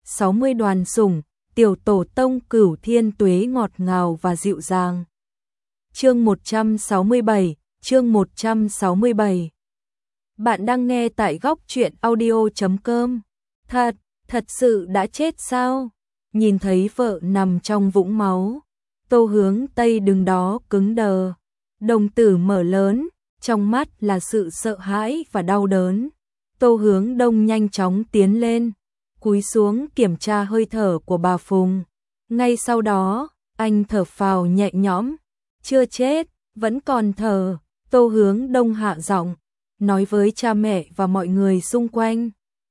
60 đoàn sủng, tiểu tổ tông Cửu Thiên Tuế ngọt ngào và dịu dàng. Chương 167, chương 167. Bạn đang nghe tại góc truyện audio.com. Thật sự đã chết sao? Nhìn thấy vợ nằm trong vũng máu, Tô Hướng Tây đứng đó cứng đờ, đồng tử mở lớn, trong mắt là sự sợ hãi và đau đớn. Tô Hướng Đông nhanh chóng tiến lên, cúi xuống kiểm tra hơi thở của bà Phùng. Ngay sau đó, anh thở phào nhẹ nhõm, chưa chết, vẫn còn thở. Tô Hướng Đông hạ giọng, nói với cha mẹ và mọi người xung quanh,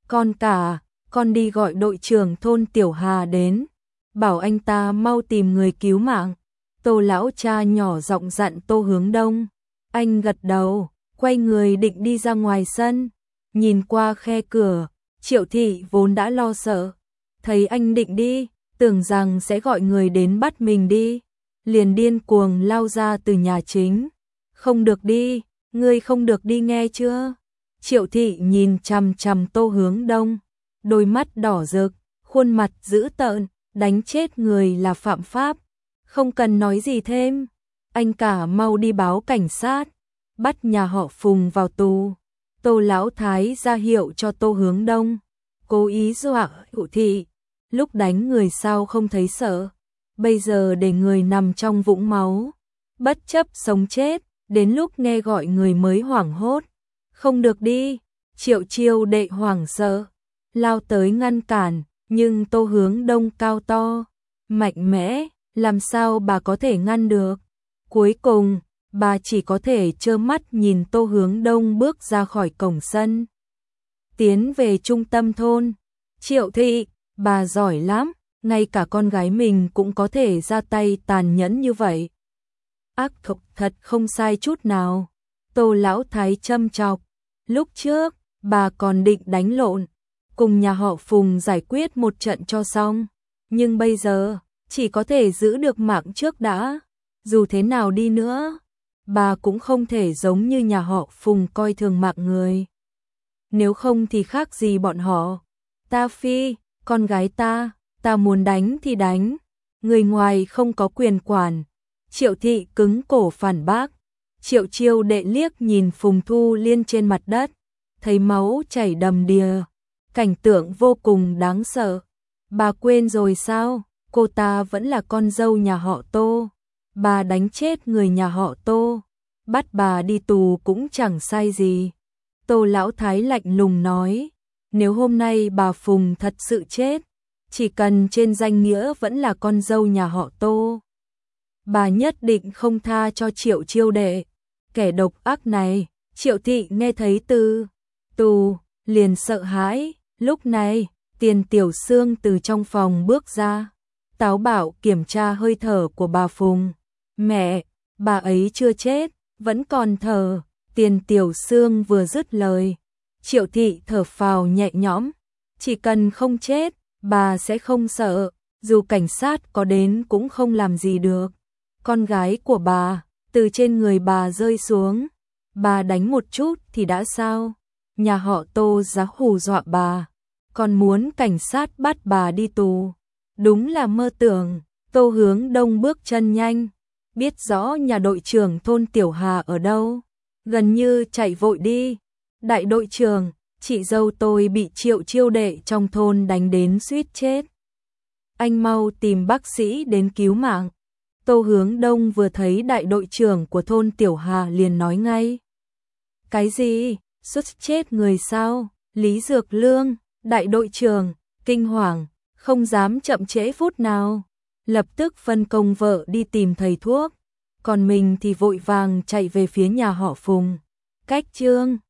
con đi gọi đội trưởng thôn Tiểu Hà đến, bảo anh ta mau tìm người cứu mạng. Tô lão cha nhỏ giọng dặn Tô Hướng Đông. Anh gật đầu, quay người định đi ra ngoài sân, nhìn qua khe cửa, Triệu Thị vốn đã lo sợ, thấy anh định đi, tưởng rằng sẽ gọi người đến bắt mình đi, liền điên cuồng lao ra từ nhà chính. Không được đi, ngươi không được đi nghe chưa? Triệu Thị nhìn chằm chằm Tô Hướng Đông, đôi mắt đỏ rực, khuôn mặt dữ tợn, đánh chết người là phạm pháp, không cần nói gì thêm, anh cả mau đi báo cảnh sát, bắt nhà họ Phùng vào tù. Tô lão thái ra hiệu cho Tô Hướng Đông, cố ý dọa Triệu Thị, lúc đánh người sao không thấy sợ, bây giờ để người nằm trong vũng máu, bất chấp sống chết, đến lúc nghe gọi người mới hoảng hốt. Không được đi, Triệu Chiêu đệ hoảng sợ, lao tới ngăn cản, nhưng Tô Hướng Đông cao to, mạnh mẽ, làm sao bà có thể ngăn được. Cuối cùng, bà chỉ có thể trơ mắt nhìn Tô Hướng Đông bước ra khỏi cổng sân, tiến về trung tâm thôn. Triệu Thị, bà giỏi lắm, ngay cả con gái mình cũng có thể ra tay tàn nhẫn như vậy. Ác độc thật không sai chút nào. Tô lão thái châm chọc, lúc trước, bà còn định đánh lộn, cùng nhà họ Phùng giải quyết một trận cho xong, nhưng bây giờ, chỉ có thể giữ được mạng trước đã. Dù thế nào đi nữa, bà cũng không thể giống như nhà họ Phùng coi thường mạng người. Nếu không thì khác gì bọn họ. Ta phi, con gái ta muốn đánh thì đánh, người ngoài không có quyền quản. Triệu Thị cứng cổ phản bác. Triệu Chiêu đệ liếc nhìn Phùng Thu Liên trên mặt đất, thấy máu chảy đầm đìa, cảnh tượng vô cùng đáng sợ. Bà quên rồi sao, cô ta vẫn là con dâu nhà họ Tô, bà đánh chết người nhà họ Tô, bắt bà đi tù cũng chẳng sai gì. Tô lão thái lạnh lùng nói, nếu hôm nay bà Phùng thật sự chết, chỉ cần trên danh nghĩa vẫn là con dâu nhà họ Tô, bà nhất định không tha cho Triệu Chiêu đệ, kẻ độc ác này. Triệu Thị nghe thấy từ tù, liền sợ hãi. Lúc này, Tiền Tiểu Sương từ trong phòng bước ra, táo bạo kiểm tra hơi thở của bà Phùng. Mẹ, bà ấy chưa chết, vẫn còn thở. Tiền Tiểu Sương vừa dứt lời, Triệu Thị thở phào nhẹ nhõm, chỉ cần không chết, bà sẽ không sợ, dù cảnh sát có đến cũng không làm gì được. Con gái của bà, từ trên người bà rơi xuống, bà đánh một chút thì đã sao? Nhà họ Tô dám hù dọa bà, còn muốn cảnh sát bắt bà đi tù. Đúng là mơ tưởng. Tô Hướng Đông bước chân nhanh, biết rõ nhà đội trưởng thôn Tiểu Hà ở đâu, gần như chạy vội đi. Đại đội trưởng, chị dâu tôi bị Triệu Chiêu đệ trong thôn đánh đến suýt chết, anh mau tìm bác sĩ đến cứu mạng. Tô Hướng Đông vừa thấy đại đội trưởng của thôn Tiểu Hà liền nói ngay. Cái gì? Suýt chết người sao? Lý Dược Lương, đại đội trưởng, kinh hoàng, không dám chậm trễ phút nào, lập tức phân công vợ đi tìm thầy thuốc, còn mình thì vội vàng chạy về phía nhà họ Phùng. Cách Trương